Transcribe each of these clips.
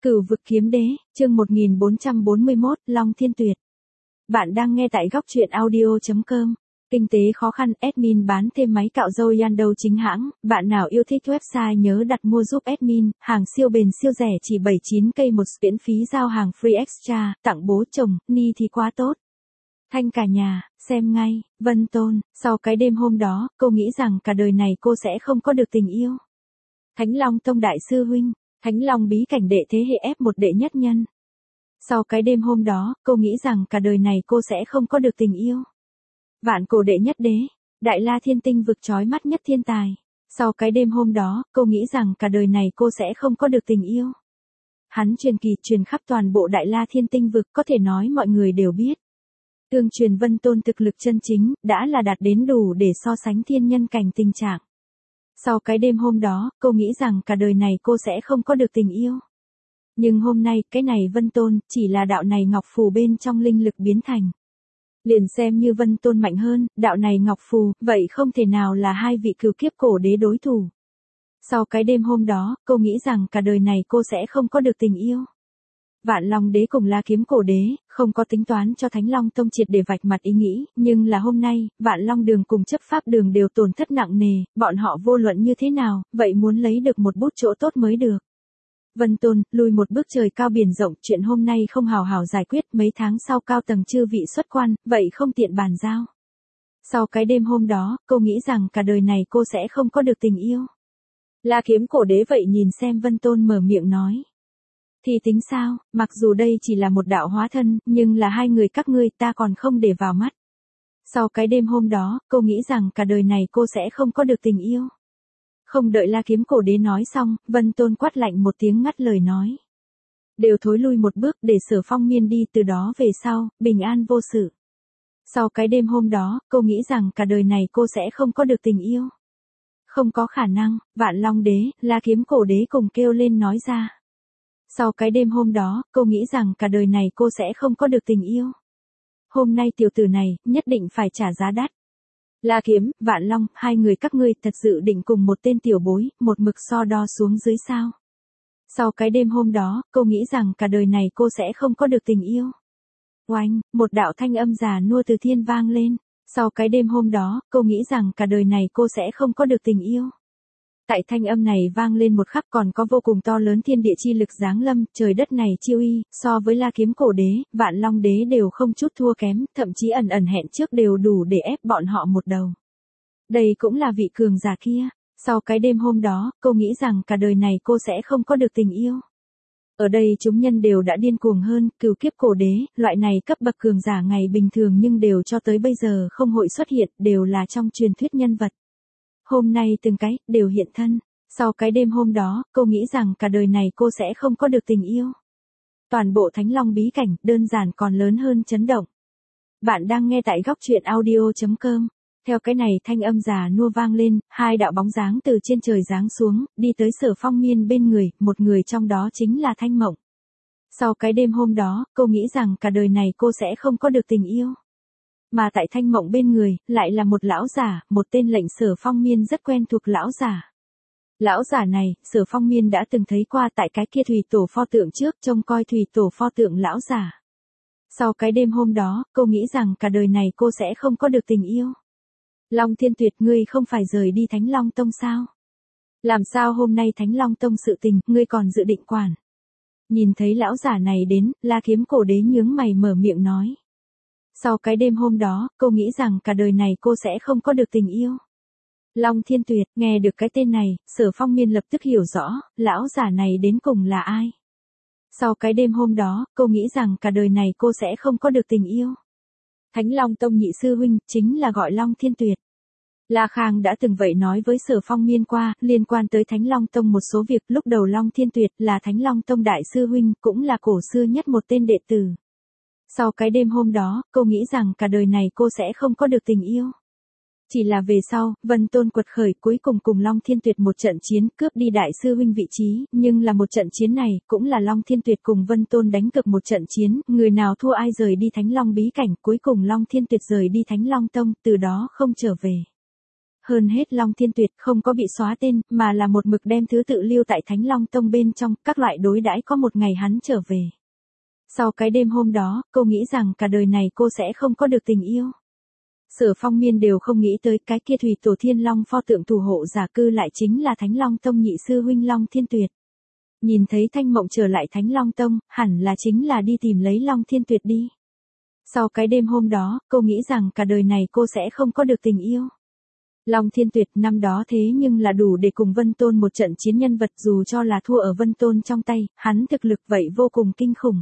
Cửu vực kiếm đế, chương 1441, Long Thiên Tuyệt. Bạn đang nghe tại góc truyện audio.com. Kinh tế khó khăn, admin bán thêm máy cạo râu Yandou chính hãng, bạn nào yêu thích website nhớ đặt mua giúp admin, hàng siêu bền siêu rẻ chỉ 79k một, miễn phí giao hàng free extra, tặng bố chồng, ni thì quá tốt. Thanh cả nhà, xem ngay, Vân Tôn, sau cái đêm hôm đó, cô nghĩ rằng cả đời này cô sẽ không có được tình yêu. Thánh Long Tông Đại Sư Huynh, Thánh Long bí cảnh đệ thế hệ F1 đệ nhất nhân. Sau cái đêm hôm đó, cô nghĩ rằng cả đời này cô sẽ không có được tình yêu. Vạn cổ đệ nhất đế, Đại La Thiên Tinh vực chói mắt nhất thiên tài. Sau cái đêm hôm đó, cô nghĩ rằng cả đời này cô sẽ không có được tình yêu. Hắn truyền kỳ truyền khắp toàn bộ Đại La Thiên Tinh vực, có thể nói mọi người đều biết. Tương truyền Vân Tôn thực lực chân chính, đã là đạt đến đủ để so sánh thiên nhân cảnh tình trạng. Sau cái đêm hôm đó, cô nghĩ rằng cả đời này cô sẽ không có được tình yêu. Nhưng hôm nay, cái này Vân Tôn, chỉ là đạo này ngọc phù bên trong linh lực biến thành. Liền xem như Vân Tôn mạnh hơn, đạo này ngọc phù, vậy không thể nào là hai vị cửu kiếp cổ đế đối thủ. Sau cái đêm hôm đó, cô nghĩ rằng cả đời này cô sẽ không có được tình yêu. Vạn Long đế cùng La Kiếm cổ đế, không có tính toán cho Thánh Long Tông triệt để vạch mặt ý nghĩ, nhưng là hôm nay, Vạn Long đường cùng chấp pháp đường đều tổn thất nặng nề, bọn họ vô luận như thế nào, vậy muốn lấy được một bút chỗ tốt mới được. Vân Tôn, lùi một bước trời cao biển rộng, chuyện hôm nay không hào hào giải quyết, mấy tháng sau cao tầng chư vị xuất quan, vậy không tiện bàn giao. Sau cái đêm hôm đó, cô nghĩ rằng cả đời này cô sẽ không có được tình yêu. La Kiếm cổ đế vậy nhìn xem Vân Tôn mở miệng nói. Thì tính sao, mặc dù đây chỉ là một đạo hóa thân, nhưng là hai người các ngươi ta còn không để vào mắt. Sau cái đêm hôm đó, cô nghĩ rằng cả đời này cô sẽ không có được tình yêu. Không đợi La Kiếm cổ đế nói xong, Vân Tôn quát lạnh một tiếng ngắt lời nói. Đều thối lui một bước để Sở Phong Miên đi, từ đó về sau, bình an vô sự. Sau cái đêm hôm đó, cô nghĩ rằng cả đời này cô sẽ không có được tình yêu. Không có khả năng, Vạn Long đế, La Kiếm cổ đế cùng kêu lên nói ra. Sau cái đêm hôm đó, cô nghĩ rằng cả đời này cô sẽ không có được tình yêu. Hôm nay tiểu tử này, nhất định phải trả giá đắt. La Kiếm, Vạn Long, hai người các ngươi thật sự định cùng một tên tiểu bối, một mực so đo xuống dưới sao. Sau cái đêm hôm đó, cô nghĩ rằng cả đời này cô sẽ không có được tình yêu. Oanh, một đạo thanh âm già nua từ thiên vang lên. Sau cái đêm hôm đó, cô nghĩ rằng cả đời này cô sẽ không có được tình yêu. Tại thanh âm này vang lên một khắc còn có vô cùng to lớn thiên địa chi lực giáng lâm, trời đất này chiêu y, so với La Kiếm cổ đế, Vạn Long đế đều không chút thua kém, thậm chí ẩn ẩn hẹn trước đều đủ để ép bọn họ một đầu. Đây cũng là vị cường giả kia. Sau cái đêm hôm đó, cô nghĩ rằng cả đời này cô sẽ không có được tình yêu. Ở đây chúng nhân đều đã điên cuồng hơn, cửu kiếp cổ đế, loại này cấp bậc cường giả ngày bình thường nhưng đều cho tới bây giờ không hội xuất hiện, đều là trong truyền thuyết nhân vật. Hôm nay từng cái, đều hiện thân. Sau cái đêm hôm đó, cô nghĩ rằng cả đời này cô sẽ không có được tình yêu. Toàn bộ Thánh Long bí cảnh, đơn giản còn lớn hơn chấn động. Bạn đang nghe tại góc truyện audio.com. Theo cái này thanh âm già nua vang lên, hai đạo bóng dáng từ trên trời giáng xuống, đi tới Sở Phong Miên bên người, một người trong đó chính là Thanh Mộng. Sau cái đêm hôm đó, cô nghĩ rằng cả đời này cô sẽ không có được tình yêu. Mà tại Thanh Mộng bên người, lại là một lão giả, một tên lệnh Sở Phong Miên rất quen thuộc lão giả. Lão giả này, Sở Phong Miên đã từng thấy qua tại cái kia thủy tổ pho tượng trước, trông coi thủy tổ pho tượng lão giả. Sau cái đêm hôm đó, cô nghĩ rằng cả đời này cô sẽ không có được tình yêu. Long Thiên Tuyệt, ngươi không phải rời đi Thánh Long Tông sao? Làm sao hôm nay Thánh Long Tông sự tình, ngươi còn dự định quản? Nhìn thấy lão giả này đến, La Kiếm cổ đế nhướng mày mở miệng nói. Sau cái đêm hôm đó, cô nghĩ rằng cả đời này cô sẽ không có được tình yêu. Long Thiên Tuyệt, nghe được cái tên này, Sở Phong Miên lập tức hiểu rõ, lão giả này đến cùng là ai. Sau cái đêm hôm đó, cô nghĩ rằng cả đời này cô sẽ không có được tình yêu. Thánh Long Tông nhị sư huynh, chính là gọi Long Thiên Tuyệt. La Khang đã từng vậy nói với Sở Phong Miên qua, liên quan tới Thánh Long Tông một số việc, lúc đầu Long Thiên Tuyệt là Thánh Long Tông đại sư huynh, cũng là cổ xưa nhất một tên đệ tử. Sau cái đêm hôm đó, cô nghĩ rằng cả đời này cô sẽ không có được tình yêu. Chỉ là về sau, Vân Tôn quật khởi cuối cùng cùng Long Thiên Tuyệt một trận chiến, cướp đi đại sư huynh vị trí, nhưng là một trận chiến này, cũng là Long Thiên Tuyệt cùng Vân Tôn đánh cược một trận chiến, người nào thua ai rời đi Thánh Long bí cảnh, cuối cùng Long Thiên Tuyệt rời đi Thánh Long Tông, từ đó không trở về. Hơn hết Long Thiên Tuyệt không có bị xóa tên, mà là một mực đem thứ tự lưu tại Thánh Long Tông bên trong, các loại đối đãi có một ngày hắn trở về. Sau cái đêm hôm đó, cô nghĩ rằng cả đời này cô sẽ không có được tình yêu. Sở Phong Miên đều không nghĩ tới cái kia Thủy Tổ Thiên Long pho tượng thủ hộ giả cư lại chính là Thánh Long Tông nhị sư huynh Long Thiên Tuyệt. Nhìn thấy Thanh Mộng trở lại Thánh Long Tông, hẳn là chính là đi tìm lấy Long Thiên Tuyệt đi. Sau cái đêm hôm đó, cô nghĩ rằng cả đời này cô sẽ không có được tình yêu. Long Thiên Tuyệt năm đó thế nhưng là đủ để cùng Vân Tôn một trận chiến nhân vật, dù cho là thua ở Vân Tôn trong tay, hắn thực lực vậy vô cùng kinh khủng.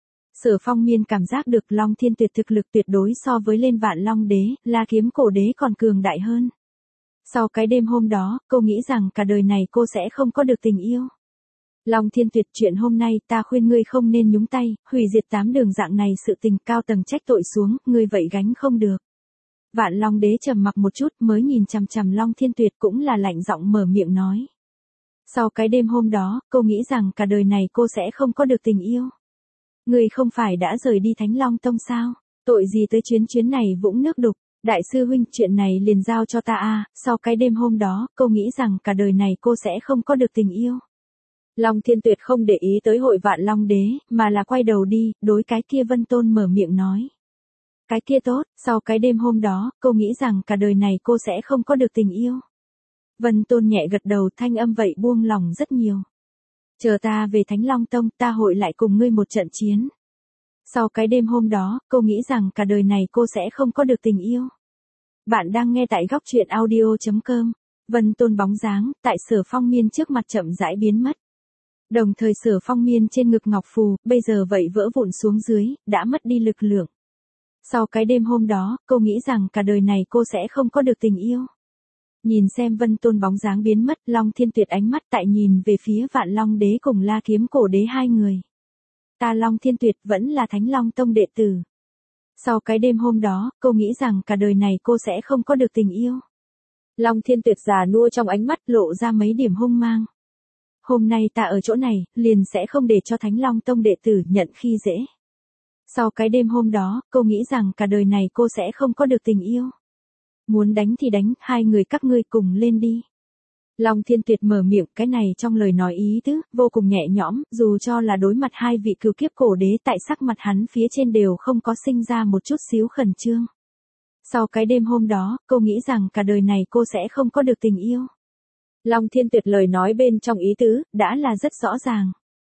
Sở Phong Miên cảm giác được Long Thiên Tuyệt thực lực tuyệt đối so với lên Vạn Long Đế, La Kiếm Cổ Đế còn cường đại hơn. Sau cái đêm hôm đó, cô nghĩ rằng cả đời này cô sẽ không có được tình yêu. Long Thiên Tuyệt, chuyện hôm nay ta khuyên ngươi không nên nhúng tay, hủy diệt 8 đường dạng này sự tình, cao tầng trách tội xuống, ngươi vậy gánh không được. Vạn Long Đế trầm mặc một chút mới nhìn chằm chằm Long Thiên Tuyệt, cũng là lạnh giọng mở miệng nói. Sau cái đêm hôm đó, cô nghĩ rằng cả đời này cô sẽ không có được tình yêu. Ngươi không phải đã rời đi Thánh Long Tông sao? Tội gì tới chuyến này vũng nước đục? Đại sư huynh, chuyện này liền giao cho ta a. Sau cái đêm hôm đó, cô nghĩ rằng cả đời này cô sẽ không có được tình yêu. Long Thiên Tuyệt không để ý tới hội Vạn Long Đế, mà là quay đầu đi, đối cái kia Vân Tôn mở miệng nói. Cái kia tốt, sau cái đêm hôm đó, cô nghĩ rằng cả đời này cô sẽ không có được tình yêu. Vân Tôn nhẹ gật đầu, thanh âm vậy buông lòng rất nhiều. Chờ ta về Thánh Long Tông, ta hội lại cùng ngươi một trận chiến. Sau cái đêm hôm đó, cô nghĩ rằng cả đời này cô sẽ không có được tình yêu. Bạn đang nghe tại góc truyện audio.com. Vân Tôn bóng dáng, tại Sở Phong Miên trước mặt chậm rãi biến mất. Đồng thời Sở Phong Miên trên ngực ngọc phù, bây giờ vậy vỡ vụn xuống dưới, đã mất đi lực lượng. Sau cái đêm hôm đó, cô nghĩ rằng cả đời này cô sẽ không có được tình yêu. Nhìn xem Vân Tôn bóng dáng biến mất, Long Thiên Tuyệt ánh mắt tại nhìn về phía Vạn Long Đế cùng La Kiếm Cổ Đế hai người. Ta Long Thiên Tuyệt vẫn là Thánh Long Tông đệ tử. Sau cái đêm hôm đó, cô nghĩ rằng cả đời này cô sẽ không có được tình yêu. Long Thiên Tuyệt già nua trong ánh mắt lộ ra mấy điểm hung mang. Hôm nay ta ở chỗ này, liền sẽ không để cho Thánh Long Tông đệ tử nhận khi dễ. Sau cái đêm hôm đó, cô nghĩ rằng cả đời này cô sẽ không có được tình yêu. Muốn đánh thì đánh, hai người các ngươi cùng lên đi. Long Thiên Tuyệt mở miệng, cái này trong lời nói ý tứ, vô cùng nhẹ nhõm, dù cho là đối mặt hai vị cửu kiếp cổ đế, tại sắc mặt hắn phía trên đều không có sinh ra một chút xíu khẩn trương. Sau cái đêm hôm đó, cô nghĩ rằng cả đời này cô sẽ không có được tình yêu. Long Thiên Tuyệt lời nói bên trong ý tứ, đã là rất rõ ràng.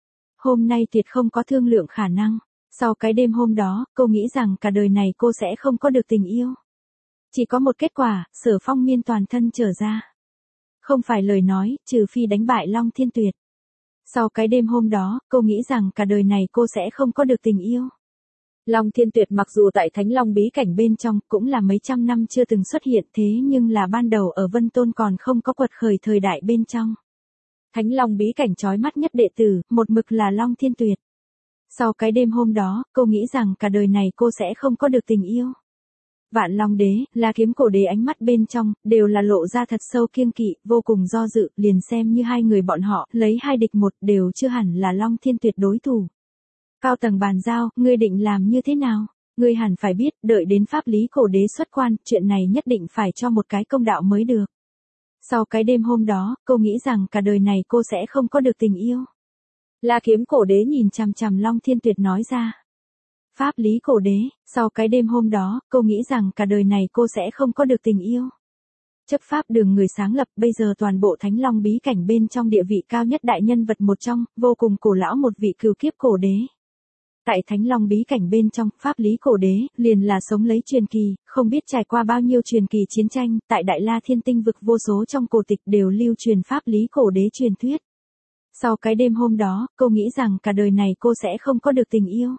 Hôm nay Tuyệt không có thương lượng khả năng. Sau cái đêm hôm đó, cô nghĩ rằng cả đời này cô sẽ không có được tình yêu. Chỉ có một kết quả, Sở Phong Miên toàn thân trở ra. Không phải lời nói, trừ phi đánh bại Long Thiên Tuyệt. Sau cái đêm hôm đó, cô nghĩ rằng cả đời này cô sẽ không có được tình yêu. Long Thiên Tuyệt mặc dù tại Thánh Long bí cảnh bên trong, cũng là mấy trăm năm chưa từng xuất hiện, thế nhưng là ban đầu ở Vân Tôn còn không có quật khởi thời đại bên trong. Thánh Long bí cảnh chói mắt nhất đệ tử, một mực là Long Thiên Tuyệt. Sau cái đêm hôm đó, cô nghĩ rằng cả đời này cô sẽ không có được tình yêu. Vạn Long Đế, La Kiếm Cổ Đế ánh mắt bên trong, đều là lộ ra thật sâu kiêng kỵ, vô cùng do dự, liền xem như hai người bọn họ, lấy 2 địch 1 đều chưa hẳn là Long Thiên Tuyệt đối thủ. Cao tầng bàn giao, ngươi định làm như thế nào? Ngươi hẳn phải biết, đợi đến pháp lý cổ đế xuất quan, chuyện này nhất định phải cho một cái công đạo mới được. Sau cái đêm hôm đó, cô nghĩ rằng cả đời này cô sẽ không có được tình yêu. La Kiếm Cổ Đế nhìn chằm chằm Long Thiên Tuyệt nói ra. Pháp lý cổ đế, sau cái đêm hôm đó, cô nghĩ rằng cả đời này cô sẽ không có được tình yêu. Chấp pháp đường người sáng lập, bây giờ toàn bộ Thánh Long bí cảnh bên trong địa vị cao nhất đại nhân vật một trong, vô cùng cổ lão một vị cửu kiếp cổ đế. Tại Thánh Long bí cảnh bên trong, pháp lý cổ đế, liền là sống lấy truyền kỳ, không biết trải qua bao nhiêu truyền kỳ chiến tranh, tại Đại La Thiên Tinh vực vô số trong cổ tịch đều lưu truyền pháp lý cổ đế truyền thuyết. Sau cái đêm hôm đó, cô nghĩ rằng cả đời này cô sẽ không có được tình yêu.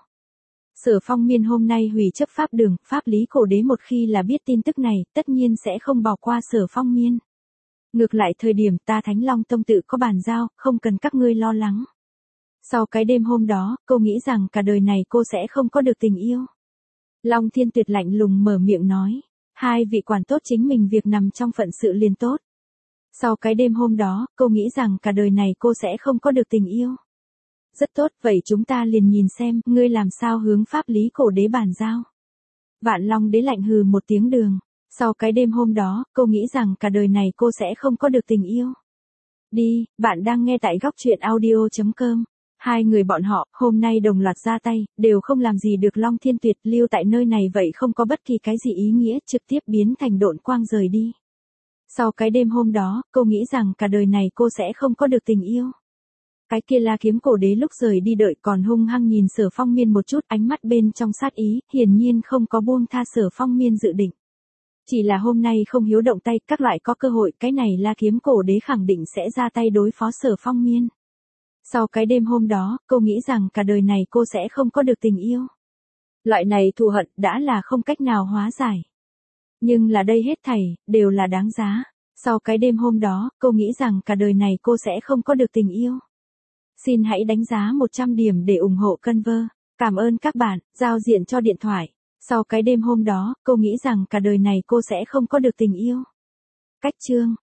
Sở Phong Miên hôm nay hủy chấp pháp đường, pháp lý cổ đế một khi là biết tin tức này, tất nhiên sẽ không bỏ qua Sở Phong Miên. Ngược lại thời điểm ta Thánh Long Tông tự có bàn giao, không cần các ngươi lo lắng. Sau cái đêm hôm đó, cô nghĩ rằng cả đời này cô sẽ không có được tình yêu. Long Thiên Tuyệt lạnh lùng mở miệng nói, hai vị quản tốt chính mình việc nằm trong phận sự liền tốt. Sau cái đêm hôm đó, cô nghĩ rằng cả đời này cô sẽ không có được tình yêu. Rất tốt, vậy chúng ta liền nhìn xem, ngươi làm sao hướng pháp lý cổ đế bàn giao. Vạn Long Đế lạnh hừ một tiếng đường. Sau cái đêm hôm đó, cô nghĩ rằng cả đời này cô sẽ không có được tình yêu. Đi, bạn đang nghe tại góc chuyện audio.com. Hai người bọn họ, hôm nay đồng loạt ra tay, đều không làm gì được Long Thiên Tuyệt, lưu tại nơi này vậy không có bất kỳ cái gì ý nghĩa, trực tiếp biến thành độn quang rời đi. Sau cái đêm hôm đó, cô nghĩ rằng cả đời này cô sẽ không có được tình yêu. Cái kia La Kiếm Cổ Đế lúc rời đi đợi còn hung hăng nhìn Sở Phong Miên một chút, ánh mắt bên trong sát ý, hiển nhiên không có buông tha Sở Phong Miên dự định. Chỉ là hôm nay không hiếu động tay, các loại có cơ hội, cái này La Kiếm Cổ Đế khẳng định sẽ ra tay đối phó Sở Phong Miên. Sau cái đêm hôm đó, cô nghĩ rằng cả đời này cô sẽ không có được tình yêu. Loại này thù hận đã là không cách nào hóa giải. Nhưng là đây hết thảy, đều là đáng giá. Sau cái đêm hôm đó, cô nghĩ rằng cả đời này cô sẽ không có được tình yêu. Xin hãy đánh giá 100 điểm để ủng hộ Conver. Cảm ơn các bạn, giao diện cho điện thoại. Sau cái đêm hôm đó, cô nghĩ rằng cả đời này cô sẽ không có được tình yêu. Cách chương